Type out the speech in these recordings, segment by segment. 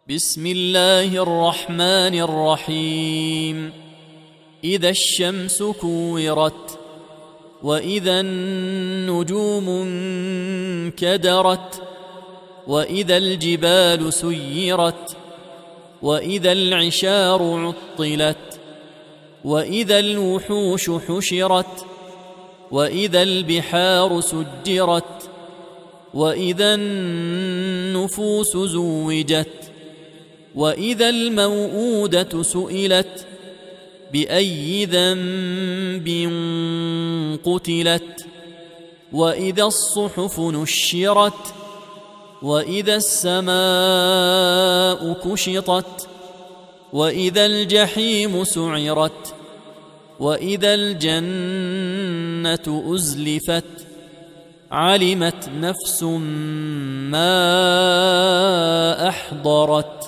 بسم الله الرحمن الرحيم. إذا الشمس كورت، وإذا النجوم انكدرت، وإذا الجبال سيرت، وإذا العشار عطلت، وإذا الوحوش حشرت، وإذا البحار سجرت، وإذا النفوس زوجت، وإذا الموءودة سئلت بأي ذنب قتلت، وإذا الصحف نشرت، وإذا السماء كشطت، وإذا الجحيم سعرت، وإذا الجنة أزلفت، علمت نفس ما أحضرت.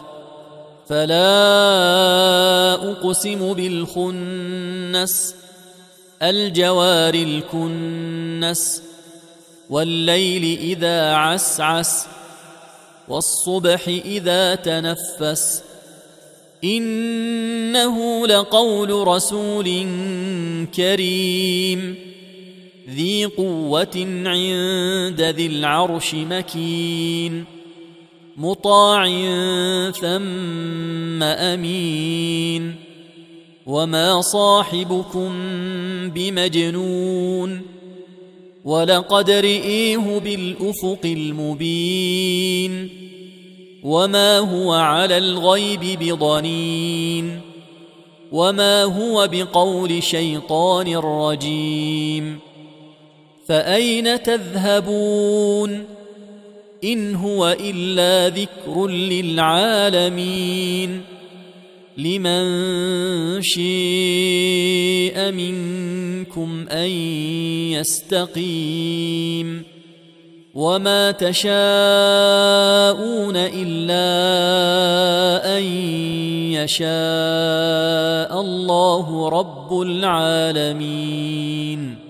فلا أقسم بالخنس، الجوار الكنس، والليل إذا عسعس، والصبح إذا تنفس، إنه لقول رسول كريم ذي قوة عند ذي العرش مكين، مطاع ثم أمين. وما صاحبكم بمجنون، ولقد رئيه بالأفق المبين، وما هو على الغيب بضنين، وما هو بقول شيطان رجيم. فأين تذهبون؟ إن هو إلا ذكر للعالمين، لمن شاء منكم أن يستقيم. وما تشاءون إلا أن يشاء الله رب العالمين.